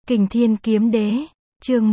Kình Thiên Kiếm Đế, chương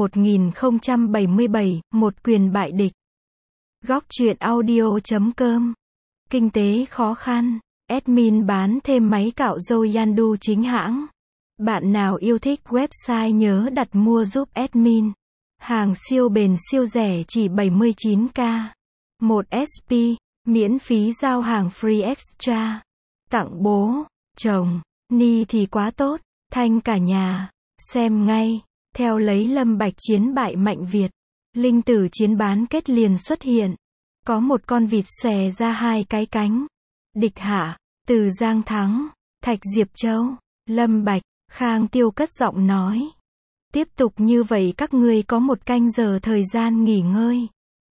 1077, một quyền bại địch. Góc truyện audio.com. Kinh tế khó khăn, admin bán thêm máy cạo râu Yandu chính hãng. Bạn nào yêu thích website nhớ đặt mua giúp admin. Hàng siêu bền siêu rẻ chỉ 79k. 1 SP, miễn phí giao hàng free extra. Tặng bố, chồng, ni thì quá tốt, thanh cả nhà. Xem ngay, theo lấy Lâm Bạch chiến bại Mạnh Việt. Linh tử chiến bán kết liền xuất hiện. Có một con vịt xòe ra hai cái cánh. Địch Hạ, Từ Giang thắng, Thạch Diệp Châu, Lâm Bạch, Khang Tiêu cất giọng nói. Tiếp tục như vậy các ngươi có 1 canh giờ thời gian nghỉ ngơi.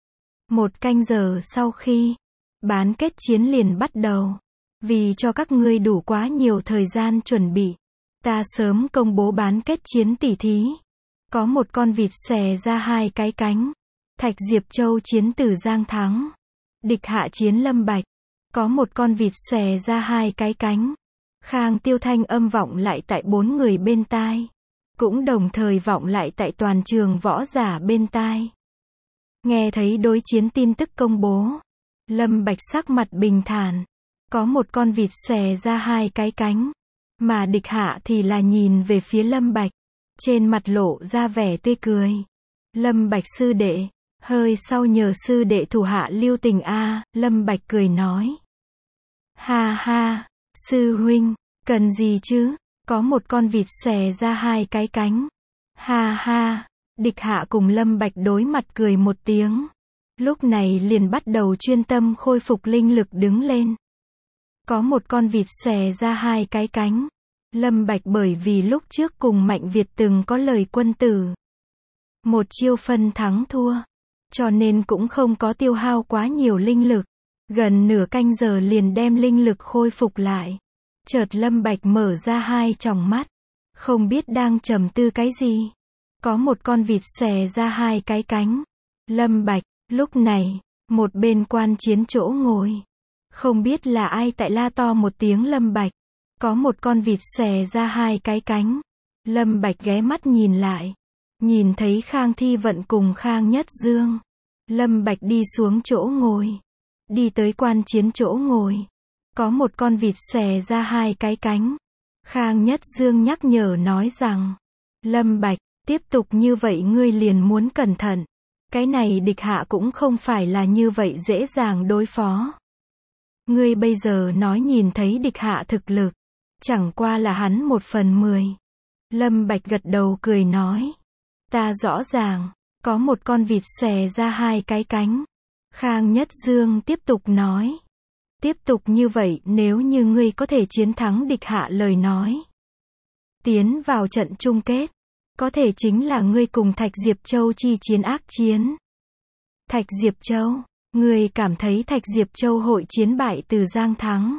1 canh giờ sau khi bán kết chiến liền bắt đầu. Vì cho các ngươi đủ quá nhiều thời gian chuẩn bị, ta sớm công bố bán kết chiến tỉ thí. Có một con vịt xòe ra hai cái cánh. Thạch Diệp Châu chiến Từ Giang thắng. Địch Hạ chiến Lâm Bạch. Có một con vịt xòe ra hai cái cánh. Khang Tiêu thanh âm vọng lại tại 4 người bên tai. Cũng đồng thời vọng lại tại toàn trường võ giả bên tai. Nghe thấy đối chiến tin tức công bố. Lâm Bạch sắc mặt bình thản. Có một con vịt xòe ra hai cái cánh. Mà Địch Hạ thì là nhìn về phía Lâm Bạch. Trên mặt lộ ra vẻ tươi cười. Lâm Bạch sư đệ, hơi sau nhờ sư đệ thủ hạ lưu tình a. Lâm Bạch cười nói. Ha ha, sư huynh, cần gì chứ, có một con vịt xòe ra hai cái cánh. Ha ha, Địch Hạ cùng Lâm Bạch đối mặt cười một tiếng. Lúc này liền bắt đầu chuyên tâm khôi phục linh lực đứng lên. Có một con vịt xòe ra hai cái cánh. Lâm Bạch bởi vì lúc trước cùng Mạnh Việt từng có lời quân tử. Một chiêu phân thắng thua. Cho nên cũng không có tiêu hao quá nhiều linh lực. Gần nửa canh giờ liền đem linh lực khôi phục lại. Chợt Lâm Bạch mở ra hai tròng mắt. Không biết đang trầm tư cái gì. Có một con vịt xòe ra hai cái cánh. Lâm Bạch, lúc này, một bên quan chiến chỗ ngồi. Không biết là ai tại la to một tiếng Lâm Bạch. Có một con vịt xòe ra hai cái cánh. Lâm Bạch ghé mắt nhìn lại. Nhìn thấy Khang Thi Vận cùng Khang Nhất Dương. Lâm Bạch đi xuống chỗ ngồi. Đi tới quan chiến chỗ ngồi. Có một con vịt xòe ra hai cái cánh. Khang Nhất Dương nhắc nhở nói rằng. Lâm Bạch, tiếp tục như vậy ngươi liền muốn cẩn thận. Cái này Địch Hạ cũng không phải là như vậy dễ dàng đối phó. Ngươi bây giờ nói nhìn thấy Địch Hạ thực lực. Chẳng qua là hắn 1/10. Lâm Bạch gật đầu cười nói. Ta rõ ràng, có một con vịt xòe ra hai cái cánh. Khang Nhất Dương tiếp tục nói. Tiếp tục như vậy nếu như ngươi có thể chiến thắng Địch Hạ lời nói. Tiến vào trận chung kết. Có thể chính là ngươi cùng Thạch Diệp Châu chi chiến ác chiến. Thạch Diệp Châu, ngươi cảm thấy Thạch Diệp Châu hội chiến bại Từ Giang thắng.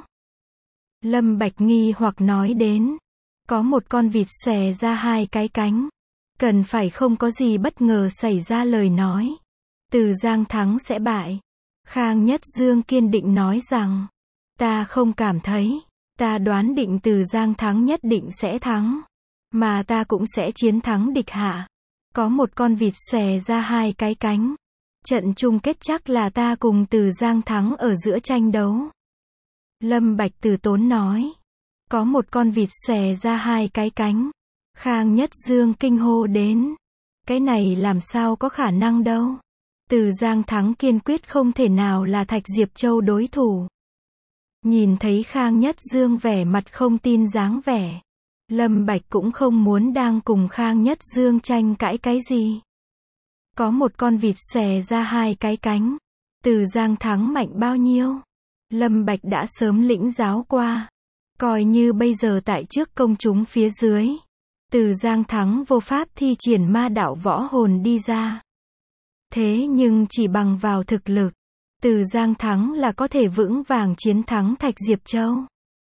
Lâm Bạch nghi hoặc nói đến. Có một con vịt xòe ra hai cái cánh. Cần phải không có gì bất ngờ xảy ra lời nói. Từ Giang thắng sẽ bại. Khang Nhất Dương kiên định nói rằng. Ta không cảm thấy. Ta đoán định Từ Giang thắng nhất định sẽ thắng. Mà ta cũng sẽ chiến thắng Địch Hạ. Có một con vịt xòe ra hai cái cánh. Trận chung kết chắc là ta cùng Từ Giang thắng ở giữa tranh đấu. Lâm Bạch từ tốn nói. Có một con vịt xòe ra hai cái cánh. Khang Nhất Dương kinh hô đến. Cái này làm sao có khả năng đâu. Từ Giang thắng kiên quyết không thể nào là Thạch Diệp Châu đối thủ. Nhìn thấy Khang Nhất Dương vẻ mặt không tin dáng vẻ. Lâm Bạch cũng không muốn đang cùng Khang Nhất Dương tranh cãi cái gì. Có một con vịt xòe ra hai cái cánh. Từ Giang thắng mạnh bao nhiêu? Lâm Bạch đã sớm lĩnh giáo qua. Coi như bây giờ tại trước công chúng phía dưới. Từ Giang thắng vô pháp thi triển ma đạo võ hồn đi ra. Thế nhưng chỉ bằng vào thực lực. Từ Giang thắng là có thể vững vàng chiến thắng Thạch Diệp Châu.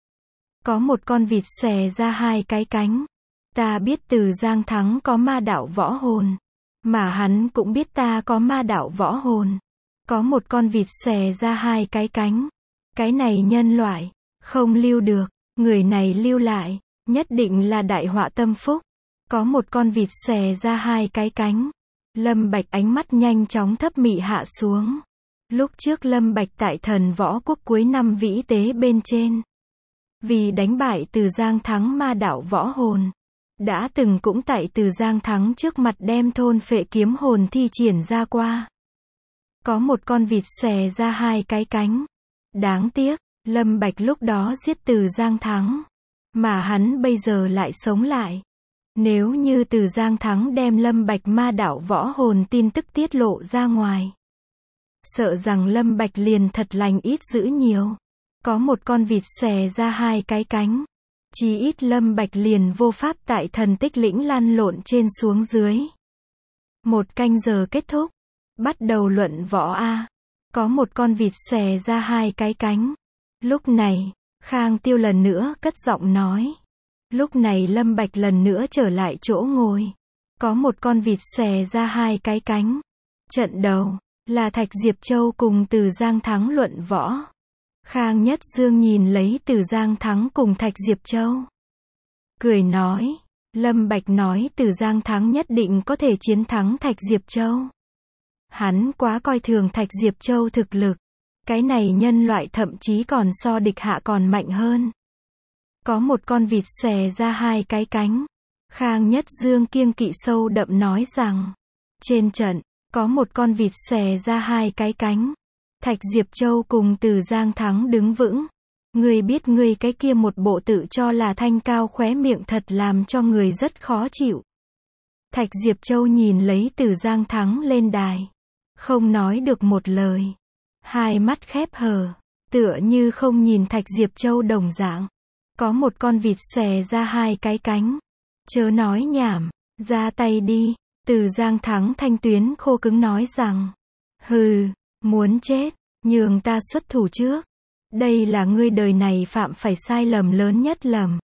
Có một con vịt xòe ra hai cái cánh. Ta biết Từ Giang thắng có ma đạo võ hồn. Mà hắn cũng biết ta có ma đạo võ hồn. Có một con vịt xòe ra hai cái cánh. Cái này nhân loại, không lưu được. Người này lưu lại, nhất định là đại họa tâm phúc. Có một con vịt xòe ra hai cái cánh. Lâm Bạch ánh mắt nhanh chóng thấp mị hạ xuống. Lúc trước Lâm Bạch tại Thần Võ Quốc cuối năm vĩ tế bên trên, vì đánh bại Từ Giang Thắng ma đạo võ hồn, đã từng cũng tại Từ Giang Thắng trước mặt đem thôn phệ kiếm hồn thi triển ra qua. Có một con vịt xòe ra hai cái cánh. Đáng tiếc, Lâm Bạch lúc đó giết Từ Giang Thắng, mà hắn bây giờ lại sống lại. Nếu như Từ Giang Thắng đem Lâm Bạch ma đạo võ hồn tin tức tiết lộ ra ngoài, sợ rằng Lâm Bạch liền thật lành ít dữ nhiều. Có một con vịt xòe ra hai cái cánh. Chí ít Lâm Bạch liền vô pháp tại Thần Tích Lĩnh lăn lộn trên xuống dưới. 1 canh giờ kết thúc. Bắt đầu luận võ A. Có một con vịt xòe ra hai cái cánh. Lúc này, Khang Tiêu lần nữa cất giọng nói. Lúc này Lâm Bạch lần nữa trở lại chỗ ngồi. Có một con vịt xòe ra hai cái cánh. Trận đầu là Thạch Diệp Châu cùng Từ Giang Thắng luận võ. Khang Nhất Dương nhìn lấy Từ Giang Thắng cùng Thạch Diệp Châu, cười nói, Lâm Bạch nói Từ Giang Thắng nhất định có thể chiến thắng Thạch Diệp Châu. Hắn quá coi thường Thạch Diệp Châu thực lực. Cái này nhân loại thậm chí còn so địch hạ còn mạnh hơn. Có một con vịt xòe ra hai cái cánh. Khang Nhất Dương kiêng kỵ sâu đậm nói rằng, trên trận, có một con vịt xòe ra hai cái cánh. Thạch Diệp Châu cùng Từ Giang Thắng đứng vững. Ngươi biết ngươi cái kia một bộ tự cho là thanh cao khóe miệng thật làm cho người rất khó chịu. Thạch Diệp Châu nhìn lấy Từ Giang Thắng lên đài, không nói được một lời. Hai mắt khép hờ, tựa như không nhìn Thạch Diệp Châu đồng dạng. Có một con vịt xòe ra hai cái cánh. Chớ nói nhảm, ra tay đi. Từ Giang Thắng thanh tuyến khô cứng nói rằng, hừ, muốn chết, nhường ta xuất thủ trước. Đây là ngươi đời này phạm phải sai lầm lớn nhất lầm.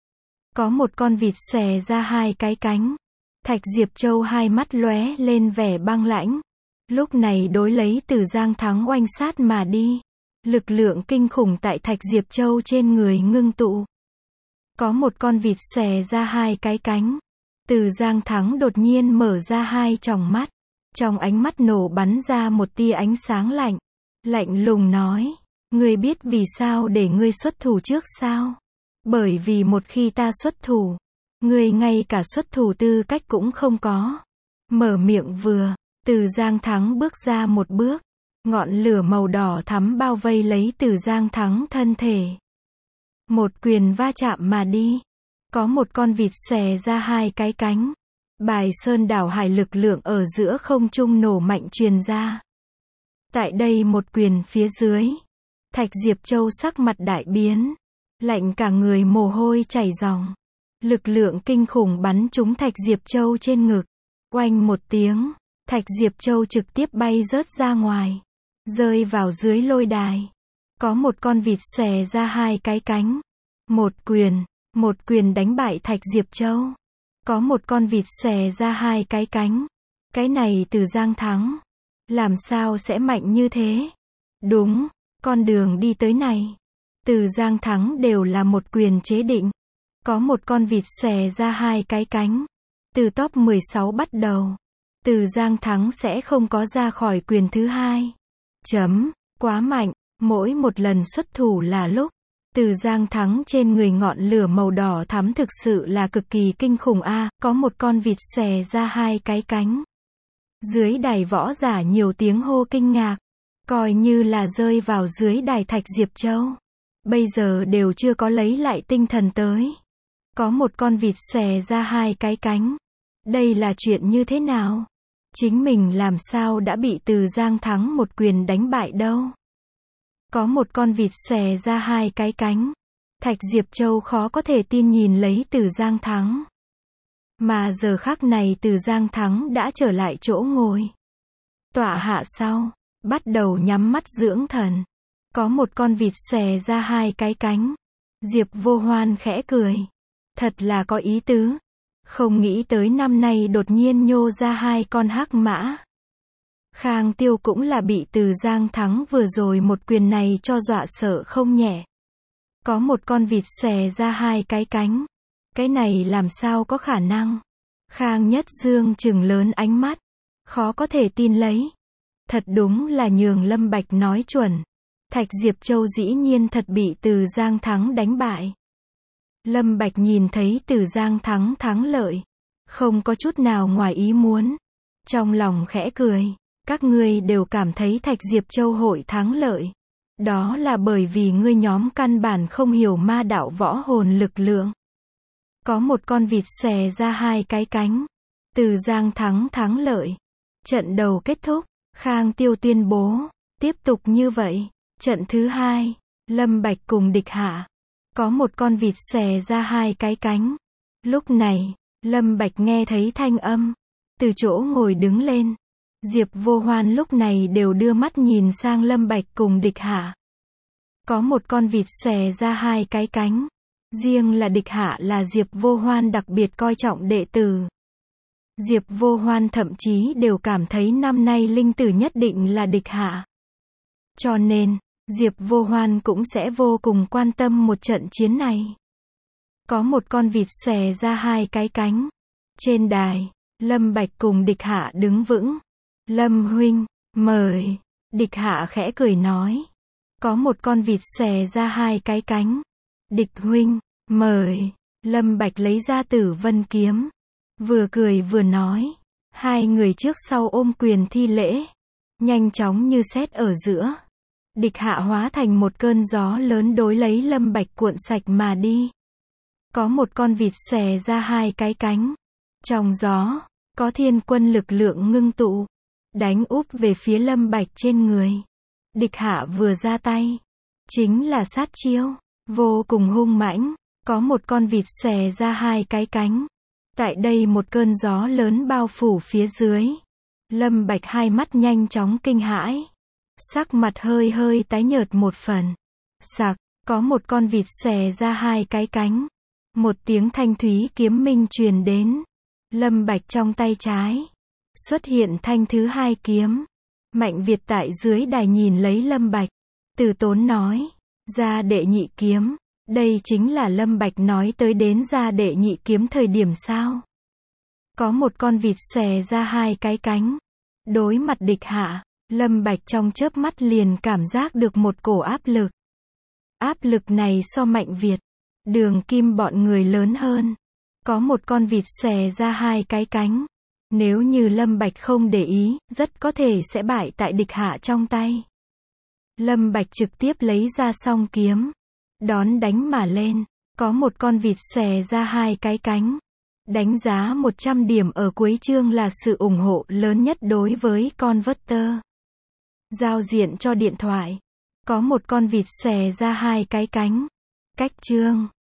Có một con vịt xòe ra hai cái cánh. Thạch Diệp Châu hai mắt lóe lên vẻ băng lãnh. Lúc này đối lấy Từ Giang Thắng oanh sát mà đi. Lực lượng kinh khủng tại Thạch Diệp Châu trên người ngưng tụ. Có một con vịt xòe ra hai cái cánh. Từ Giang Thắng đột nhiên mở ra hai tròng mắt. Trong ánh mắt nổ bắn ra một tia ánh sáng lạnh. Lạnh lùng nói, ngươi biết vì sao để ngươi xuất thủ trước sao? Bởi vì một khi ta xuất thủ, ngươi ngay cả xuất thủ tư cách cũng không có. Mở miệng vừa, Từ Giang Thắng bước ra một bước. Ngọn lửa màu đỏ thắm bao vây lấy Từ Giang Thắng thân thể. Một quyền va chạm mà đi. Có một con vịt xòe ra hai cái cánh. Bài sơn đảo hải lực lượng ở giữa không trung nổ mạnh truyền ra. Tại đây một quyền phía dưới, Thạch Diệp Châu sắc mặt đại biến, lạnh cả người mồ hôi chảy ròng. Lực lượng kinh khủng bắn trúng Thạch Diệp Châu trên ngực. Oanh một tiếng, Thạch Diệp Châu trực tiếp bay rớt ra ngoài, rơi vào dưới lôi đài. Có một con vịt xòe ra hai cái cánh. Một quyền đánh bại Thạch Diệp Châu. Có một con vịt xòe ra hai cái cánh. Cái này Từ Giang Thắng, làm sao sẽ mạnh như thế? Đúng, con đường đi tới này, Từ Giang Thắng đều là một quyền chế định. Có một con vịt xòe ra hai cái cánh. Từ top 16 bắt đầu, Từ Giang Thắng sẽ không có ra khỏi quyền thứ hai. Quá mạnh, mỗi một lần xuất thủ là lúc Từ Giang Thắng trên người ngọn lửa màu đỏ thắm thực sự là cực kỳ kinh khủng a. Có một con vịt xòe ra hai cái cánh. Dưới đài võ giả nhiều tiếng hô kinh ngạc, coi như là rơi vào dưới đài Thạch Diệp Châu, bây giờ đều chưa có lấy lại tinh thần tới. Có một con vịt xòe ra hai cái cánh. Đây là chuyện như thế nào? Chính mình làm sao đã bị Từ Giang Thắng một quyền đánh bại đâu? Có một con vịt xòe ra hai cái cánh. Thạch Diệp Châu khó có thể tin nhìn lấy Từ Giang Thắng. Mà giờ khắc này Từ Giang Thắng đã trở lại chỗ ngồi. Tọa hạ sau, bắt đầu nhắm mắt dưỡng thần. Có một con vịt xòe ra hai cái cánh. Diệp Vô Hoan khẽ cười. Thật là có ý tứ. Không nghĩ tới năm nay đột nhiên nhô ra hai con hắc mã. Khang Tiêu cũng là bị Từ Giang Thắng vừa rồi một quyền này cho dọa sợ không nhẹ. Có một con vịt xòe ra hai cái cánh. Cái này làm sao có khả năng? Khang Nhất Dương trừng lớn ánh mắt. Khó có thể tin lấy. Thật đúng là nhường Lâm Bạch nói chuẩn. Thạch Diệp Châu dĩ nhiên thật bị Từ Giang Thắng đánh bại. Lâm Bạch nhìn thấy Từ Giang Thắng thắng lợi. Không có chút nào ngoài ý muốn. Trong lòng khẽ cười. Các ngươi đều cảm thấy Thạch Diệp Châu hội thắng lợi. Đó là bởi vì ngươi nhóm căn bản không hiểu ma đạo võ hồn lực lượng. Có một con vịt xòe ra hai cái cánh. Từ Giang Thắng thắng lợi. Trận đầu kết thúc. Khang Tiêu tuyên bố. Tiếp tục như vậy. Trận thứ hai. Lâm Bạch cùng địch hạ. Có một con vịt xòe ra hai cái cánh. Lúc này, Lâm Bạch nghe thấy thanh âm. Từ chỗ ngồi đứng lên. Diệp Vô Hoan lúc này đều đưa mắt nhìn sang Lâm Bạch cùng địch hạ. Có một con vịt xòe ra hai cái cánh. Riêng là địch hạ là Diệp Vô Hoan đặc biệt coi trọng đệ tử. Diệp Vô Hoan thậm chí đều cảm thấy năm nay linh tử nhất định là địch hạ. Cho nên, Diệp Vô Hoan cũng sẽ vô cùng quan tâm một trận chiến này. Có một con vịt xòe ra hai cái cánh. Trên đài, Lâm Bạch cùng địch hạ đứng vững. Lâm huynh, mời. Địch hạ khẽ cười nói. Có một con vịt xòe ra hai cái cánh. Địch huynh, mời. Lâm Bạch lấy ra Tử Vân kiếm. Vừa cười vừa nói. Hai người trước sau ôm quyền thi lễ. Nhanh chóng như sét ở giữa. Địch hạ hóa thành một cơn gió lớn đối lấy Lâm Bạch cuộn sạch mà đi. Có một con vịt xòe ra hai cái cánh. Trong gió, có thiên quân lực lượng ngưng tụ. Đánh úp về phía Lâm Bạch trên người. Địch hạ vừa ra tay. Chính là sát chiêu. Vô cùng hung mãnh. Có một con vịt xòe ra hai cái cánh. Tại đây một cơn gió lớn bao phủ phía dưới. Lâm Bạch hai mắt nhanh chóng kinh hãi. Sắc mặt hơi hơi tái nhợt một phần. Sặc, có một con vịt xòe ra hai cái cánh. Một tiếng thanh thúy kiếm minh truyền đến. Lâm Bạch trong tay trái. Xuất hiện thanh thứ hai kiếm. Mạnh Việt tại dưới đài nhìn lấy Lâm Bạch. Từ Tốn nói. Gia đệ nhị kiếm. Đây chính là Lâm Bạch nói tới đến gia đệ nhị kiếm thời điểm sao. Có một con vịt xòe ra hai cái cánh. Đối mặt địch hạ. Lâm Bạch trong chớp mắt liền cảm giác được một cổ áp lực. Áp lực này so Mạnh Việt, Đường Kim bọn người lớn hơn. Có một con vịt xòe ra hai cái cánh. Nếu như Lâm Bạch không để ý, rất có thể sẽ bại tại địch hạ trong tay. Lâm Bạch trực tiếp lấy ra song kiếm. Đón đánh mà lên. Có một con vịt xòe ra hai cái cánh. Đánh giá 100 điểm ở cuối chương là sự ủng hộ lớn nhất đối với Converter. Giao diện cho điện thoại. Có một con vịt xòe ra hai cái cánh. Cách chương.